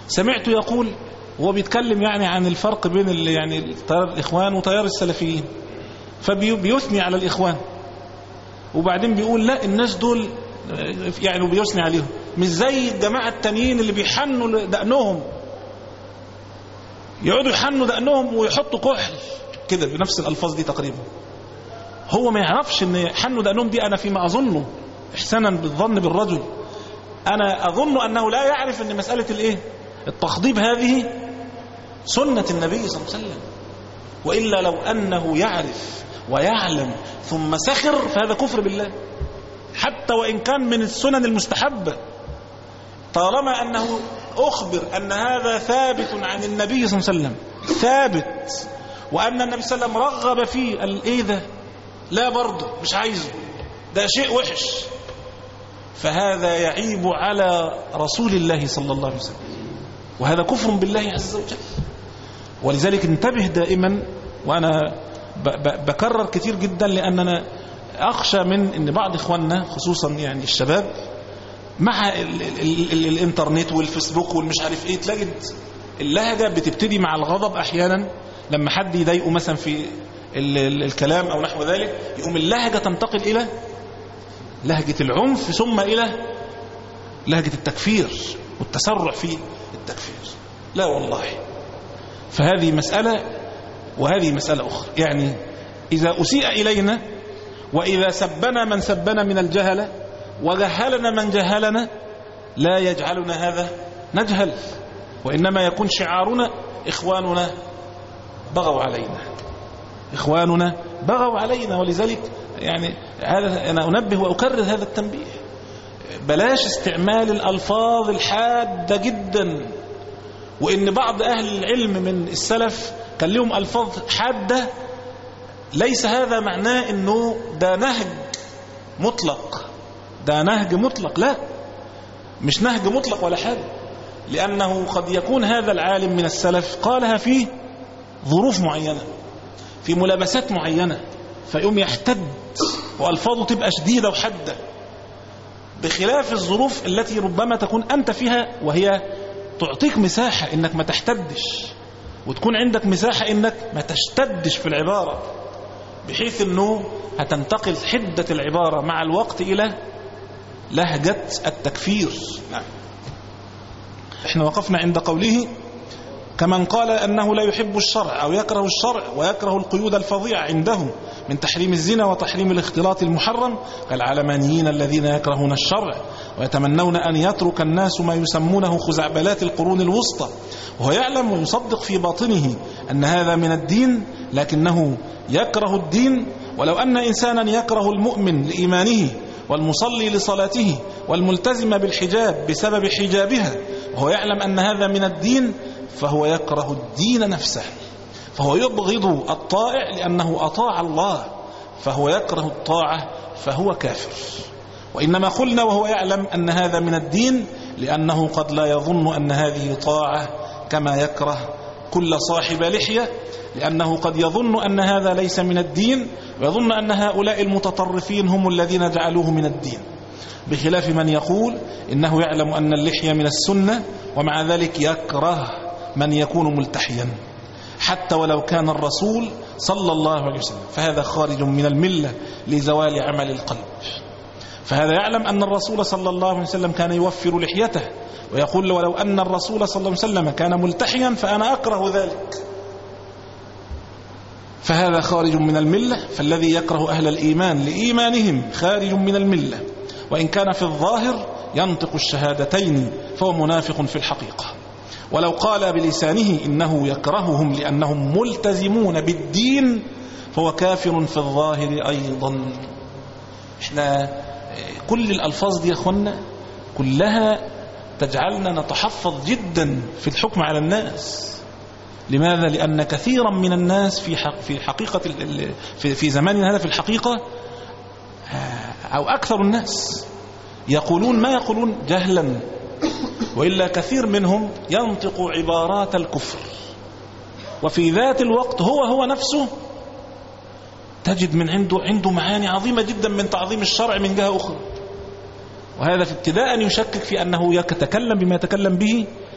سمعت يقول هو بيتكلم يعني عن الفرق بين يعني تيار الإخوان وتيار السلفيين، فبيثني على الإخوان، وبعدين بيقول لا الناس دول يعني بيثني عليهم مش زي الجماعة التانيين اللي بيحنوا دقنهم، يقعدوا يحنوا دقنهم ويحطوا كحل كده بنفس الألفاظ دي تقريبا. هو ما يعرفش ان حنوا دقنهم دي أنا فيما أظنه إحسانا بالظن بالرجل، أنا أظن أنه لا يعرف أن مسألة الإيه التخضيب هذه سنة النبي صلى الله عليه وسلم، وإلا لو أنه يعرف ويعلم ثم سخر فهذا كفر بالله، حتى وإن كان من السنن المستحبة، طالما أنه أخبر أن هذا ثابت عن النبي صلى الله عليه وسلم ثابت، وأن النبي صلى الله عليه وسلم رغب فيه الإيه ده لا برضه مش عايزه، ده شيء وحش، فهذا يعيب على رسول الله صلى الله عليه وسلم، وهذا كفر بالله عز وجل. ولذلك انتبه دائما، وأنا بكرر كتير جدا لأننا أخشى من أن بعض إخواننا خصوصا يعني الشباب مع ال ال ال الانترنت والفيسبوك والمش عارف ايه، تلاقي اللهجة بتبتدي مع الغضب أحيانا لما حد يضايقه مثلا في ال ال الكلام أو نحو ذلك، يقوم اللهجة تنتقل إلى لهجة العنف ثم إلى لهجة التكفير والتسرع في التكفير. لا والله، فهذه مسألة وهذه مسألة أخرى. يعني إذا أسيء إلينا وإذا سبنا من سبنا من الجهلة وجهلنا من جهلنا لا يجعلنا هذا نجهل، وإنما يكون شعارنا إخواننا بغوا علينا، إخواننا بغوا علينا. ولذلك يعني هذا أنا أنبه وأكرر هذا التنبيه، بلاش استعمال الألفاظ الحادة جدا، وإن بعض أهل العلم من السلف كان لهم ألفاظ حادة، ليس هذا معناه أنه ده نهج مطلق، ده نهج مطلق، لا مش نهج مطلق ولا حاجة، لأنه قد يكون هذا العالم من السلف قالها في ظروف معينة في ملابسات معينة فيقوم يحتد وألفاظه تبقى شديدة وحدة، بخلاف الظروف التي ربما تكون أنت فيها وهي تعطيك مساحة إنك ما تحتدش، وتكون عندك مساحة إنك ما تشتدش في العبارة، بحيث أنه هتنتقل حدة العبارة مع الوقت إلى لهجة التكفير. نعم. احنا وقفنا عند قوله كمن قال أنه لا يحب الشرع أو يكره الشرع ويكره القيود الفظيعة عنده من تحريم الزنا وتحريم الاختلاط المحرم كالعلمانيين الذين يكرهون الشرع ويتمنون أن يترك الناس ما يسمونه خزعبلات القرون الوسطى، وهو يعلم ويصدق في باطنه أن هذا من الدين لكنه يكره الدين. ولو أن إنسانا يكره المؤمن لإيمانه والمصلي لصلاته والملتزم بالحجاب بسبب حجابها وهو يعلم أن هذا من الدين فهو يكره الدين نفسه، فهو يبغض الطائع لأنه أطاع الله، فهو يكره الطاعة فهو كافر. وإنما قلنا وهو يعلم أن هذا من الدين لأنه قد لا يظن أن هذه طاعة كما يكره كل صاحب لحية، لأنه قد يظن أن هذا ليس من الدين ويظن أن هؤلاء المتطرفين هم الذين جعلوه من الدين، بخلاف من يقول إنه يعلم أن اللحية من السنة ومع ذلك يكره من يكون ملتحيا حتى ولو كان الرسول صلى الله عليه وسلم، فهذا خارج من الملة لزوال عمل القلب. فهذا يعلم أن الرسول صلى الله عليه وسلم كان يوفر لحيته ويقول ولو أن الرسول صلى الله عليه وسلم كان ملتحيا فأنا أكره ذلك، فهذا خارج من الملة. فالذي يكره أهل الإيمان لإيمانهم خارج من الملة، وإن كان في الظاهر ينطق الشهادتين فهو منافق في الحقيقة. ولو قال بلسانه إنه يكرههم لأنهم ملتزمون بالدين فهو كافر في الظاهر أيضا. إحنا كل الألفاظ دي يا أخوانا كلها تجعلنا نتحفظ جدا في الحكم على الناس. لماذا؟ لأن كثيرا من الناس في حق في حقيقة في في زماننا هذا في الحقيقة أو أكثر الناس يقولون ما يقولون جهلا، وإلا كثير منهم ينطق عبارات الكفر وفي ذات الوقت هو هو نفسه تجد من عنده عنده معاني عظيمة جدا من تعظيم الشرع من جهة أخرى، وهذا في ابتداء يشكك في أنه يتكلم بما يتكلم به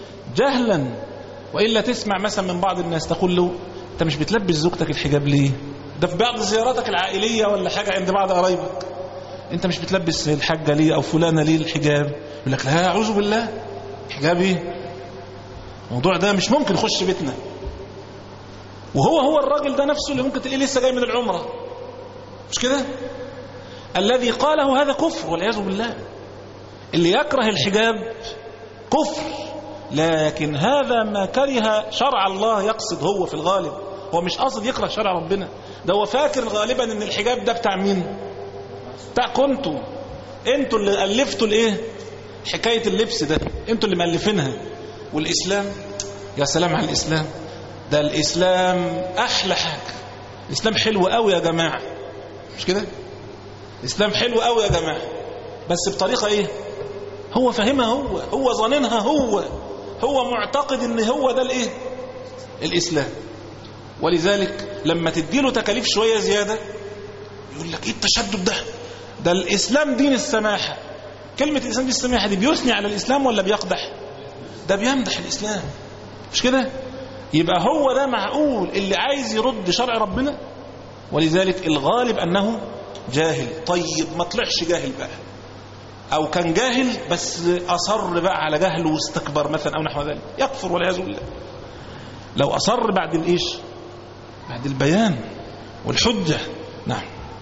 جهلا. وإلا تسمع مثلا من بعض الناس تقول له أنت مش بتلبس زوجتك الحجاب ليه؟ ده في بعض زياراتك العائلية ولا حاجة عند بعض قرايبك، أنت مش بتلبس الحاجة ليه أو فلانة ليه الحجاب؟ يقول لك لا أعوذ بالله، حجاب إيه؟ الموضوع ده مش ممكن يخش بيتنا. وهو هو الراجل ده نفسه اللي ممكن تلاقيه لسه جاي من العمرة، مش كده؟ الذي قاله هذا كفر والعياذ بالله. اللي يكره الحجاب كفر، لكن هذا ما كره شرع الله يقصد هو في الغالب. هو مش قصد يكره شرع ربنا، ده هو فاكر غالبا ان الحجاب ده بتاع مين؟ بتاع كنتوا انتوا اللي ألفتوا الايه؟ حكاية اللبس ده انتوا اللي مألفينها. والإسلام يا سلام على الإسلام، ده الإسلام أحلى حاجة. الإسلام حلو قوي يا جماعة، مش كده؟ الإسلام حلو قوي يا جماعة، بس بطريقة إيه؟ هو فاهمها، هو هو ظننها، هو هو معتقد إن هو ده الإيه؟ الإسلام. ولذلك لما تديله تكاليف شوية زيادة يقول لك إيه التشدد ده؟ ده الإسلام دين السماحة. كلمة الإسلام دين السماحة دي بيثني على الإسلام ولا بيقدح؟ ده بيمدح الإسلام، مش كده؟ يبقى هو ده معقول اللي عايز يرد شرع ربنا. ولذلك الغالب أنه جاهل. طيب ما طلعش جاهل بقى، أو كان جاهل بس أصر بقى على جهله واستكبر مثلا أو نحو ذلك، يكفر والعياذ بالله. لو أصر بعد الإيش؟ بعد البيان والحجة. نعم.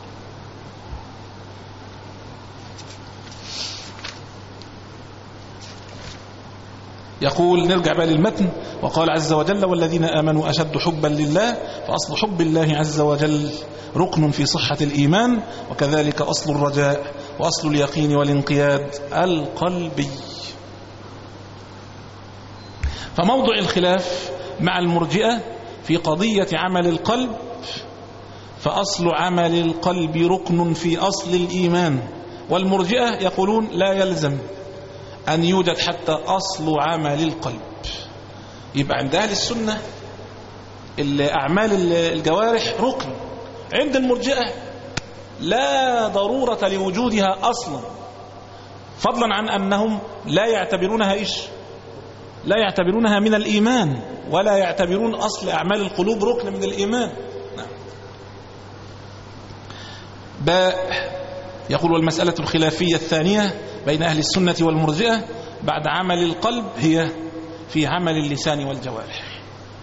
يقول نرجع بقى للمتن. وقال عز وجل والذين آمنوا أشد حبا لله، فأصل حب الله عز وجل ركن في صحة الإيمان، وكذلك أصل الرجاء وأصل اليقين والانقياد القلبي. فموضع الخلاف مع المرجئة في قضية عمل القلب، فأصل عمل القلب ركن في أصل الإيمان، والمرجئة يقولون لا يلزم أن يوجد حتى أصل عمل القلب. يبقى عند أهل السنة أعمال الجوارح ركن، عند المرجئة لا ضرورة لوجودها أصلا، فضلا عن أنهم لا يعتبرونها إيش؟ لا يعتبرونها من الإيمان، ولا يعتبرون أصل أعمال القلوب ركن من الإيمان. نعم. باء يقول والمسألة الخلافية الثانية بين أهل السنة والمرجئة بعد عمل القلب هي في عمل اللسان والجوارح.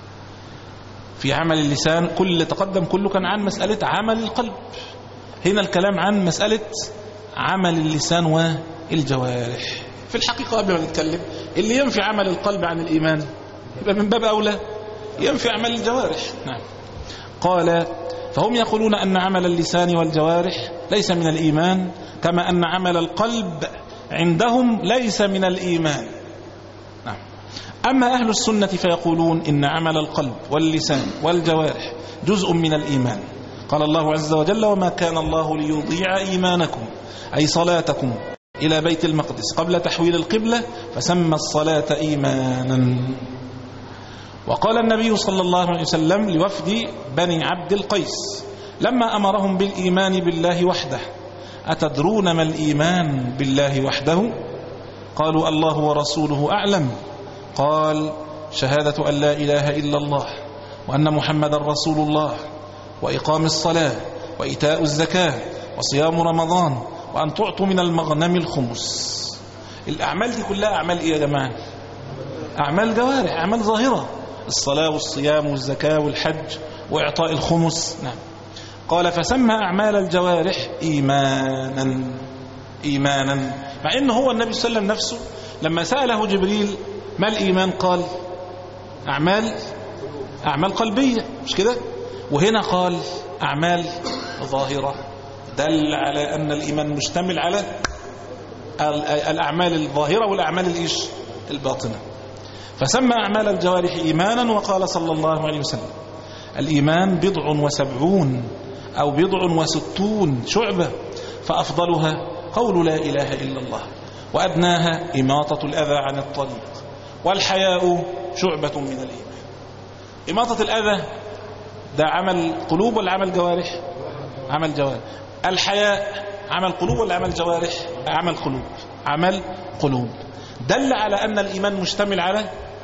في عمل اللسان كل اللي تقدم كله كان عن مسألة عمل القلب، هنا الكلام عن مسألة عمل اللسان والجوارح. في الحقيقة قبل ما نتكلم اللي ينفي عمل القلب عن الإيمان يبقى من باب أولى ينفي عمل الجوارح. نعم. قال فهم يقولون أن عمل اللسان والجوارح ليس من الإيمان، كما أن عمل القلب عندهم ليس من الإيمان. نعم. أما أهل السنة فيقولون إن عمل القلب واللسان والجوارح جزء من الإيمان. قال الله عز وجل وما كان الله ليضيع إيمانكم أي صلاتكم إلى بيت المقدس قبل تحويل القبلة فسمى الصلاة إيمانا. وقال النبي صلى الله عليه وسلم لوفد بني عبد القيس لما أمرهم بالإيمان بالله وحده أتدرون ما الإيمان بالله وحده؟ قالوا الله ورسوله أعلم. قال شهادة أن لا إله إلا الله وأن محمد رسول الله وإقام الصلاة وإيتاء الزكاة وصيام رمضان وأن تعطوا من المغنم الخمس. الأعمال دي كلها أعمال إيه يا جماعة؟ أعمال جوارح، أعمال ظاهرة، الصلاة والصيام والزكاة والحج وإعطاء الخمس. نعم. قال فسمى أعمال الجوارح إيمانا إيمانا، مع إنه هو النبي صلى الله عليه وسلم نفسه لما سأله جبريل ما الإيمان قال أعمال أعمال قلبية، مش كده؟ وهنا قال أعمال ظاهرة، دل على أن الإيمان مشتمل على الأعمال الظاهرة والأعمال الإيش الباطنة. فسمى أعمال الجوارح إيمانا. وقال صلى الله عليه وسلم الإيمان بضع وسبعون أو بضع وستون شعبة فأفضلها قول لا إله إلا الله وأدناها إماطة الأذى عن الطريق والحياء شعبة من الإيمان. إماطة الأذى ده عمل قلوب ولا عمل جوارح؟ عمل جوارح. الحياء عمل قلوب ولا عمل جوارح؟ عمل قلوب. عمل قلوب. دل على أن الإيمان مشتمل على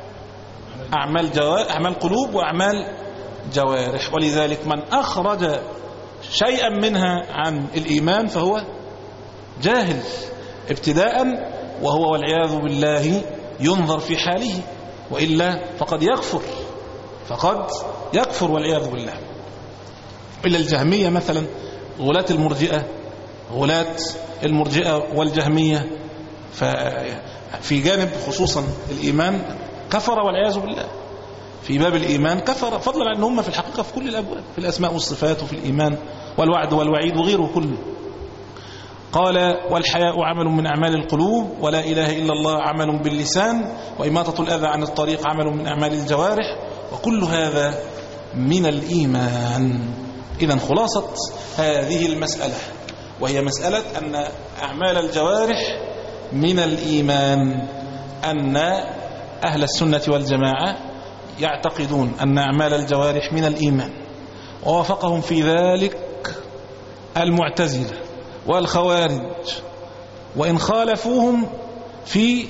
أعمال, جوا... أعمال قلوب وأعمال جوارح. ولذلك من أخرج شيئا منها عن الإيمان فهو جاهل ابتداء، وهو والعياذ بالله ينظر في حاله، وإلا فقد يكفر فقد يكفر والعياذ بالله. إلا الجهمية مثلا، غلاة المرجئة غلاة المرجئة والجهمية في جانب خصوصا الإيمان كفر والعياذ بالله، في باب الإيمان كفر، فضلا عن هم في الحقيقة في كل الأبواب، في الأسماء والصفات وفي الإيمان والوعد والوعيد وغيره كله. قال والحياء عمل من أعمال القلوب، ولا إله إلا الله عمل باللسان، وإماطة الأذى عن الطريق عمل من أعمال الجوارح، وكل هذا من الإيمان. إذن خلاصة هذه المسألة وهي مسألة أن أعمال الجوارح من الإيمان، أن أهل السنة والجماعة يعتقدون أن أعمال الجوارح من الإيمان، ووافقهم في ذلك المعتزلة والخوارج، وإن خالفوهم في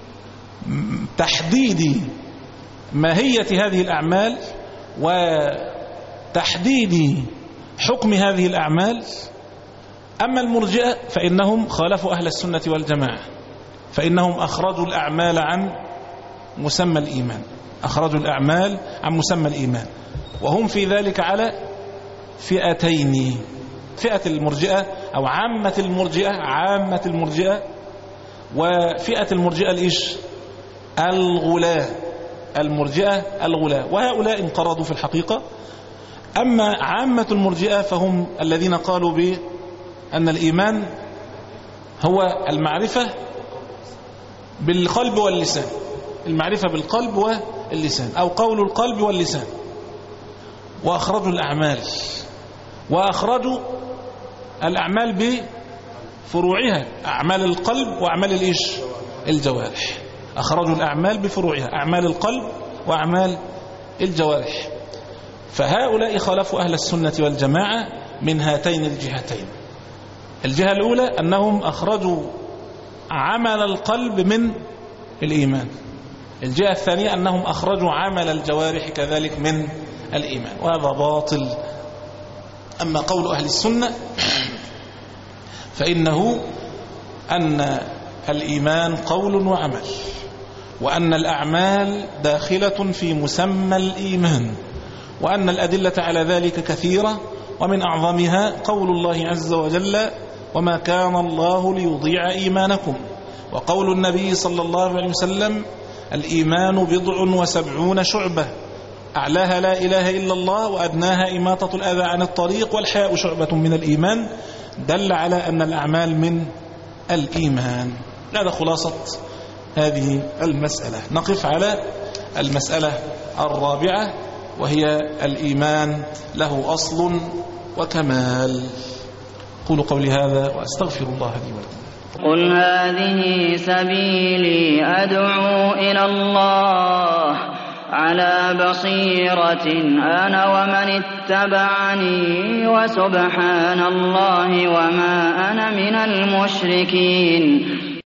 تحديد ماهية هذه الأعمال وتحديد حكم هذه الأعمال. أما المرجئة فإنهم خالفوا أهل السنة والجماعة، فإنهم أخرجوا الأعمال عن مسمى الإيمان، أخرجوا الأعمال عن مسمى الإيمان، وهم في ذلك على فئتين: فئة المرجئة أو عامة المرجئة عامة المرجئة وفئة المرجئة الإيش الغلاة، المرجئة الغلاة، وهؤلاء انقرضوا في الحقيقة. أما عامة المرجئة فهم الذين قالوا بأن الإيمان هو المعرفة بالقلب واللسان، المعرفة بالقلب واللسان أو قول القلب واللسان، وأخرجوا الأعمال، وأخرجوا الأعمال بفروعها، أعمال القلب وأعمال الإيش الجوارح، أخرجوا الأعمال بفروعها، أعمال القلب وأعمال الجوارح. فهؤلاء خالفوا أهل السنة والجماعة من هاتين الجهتين: الجهة الأولى أنهم أخرجوا عمل القلب من الإيمان، الجهة الثانية أنهم أخرجوا عمل الجوارح كذلك من الإيمان، وهذا باطل. أما قول أهل السنة فإنه أن الإيمان قول وعمل، وأن الأعمال داخلة في مسمى الإيمان، وأن الأدلة على ذلك كثيرة، ومن أعظمها قول الله عز وجل: وما كان الله ليضيع إيمانكم، وقول النبي صلى الله عليه وسلم: الإيمان بضع وسبعون شعبة، أعلاها لا إله إلا الله، وأدناها إماطة الأذى عن الطريق، والحياء شعبة من الإيمان، دل على أن الأعمال من الإيمان. هذا خلاصة هذه المسألة. نقف على المسألة الرابعة، وهي الإيمان له أصل وكمال. قولوا قولي هذا وأستغفر الله لي ولكم. قل هذه سبيلي أدعو إلى الله على بصيرة أنا ومن اتبعني، وسبحان الله وما أنا من المشركين.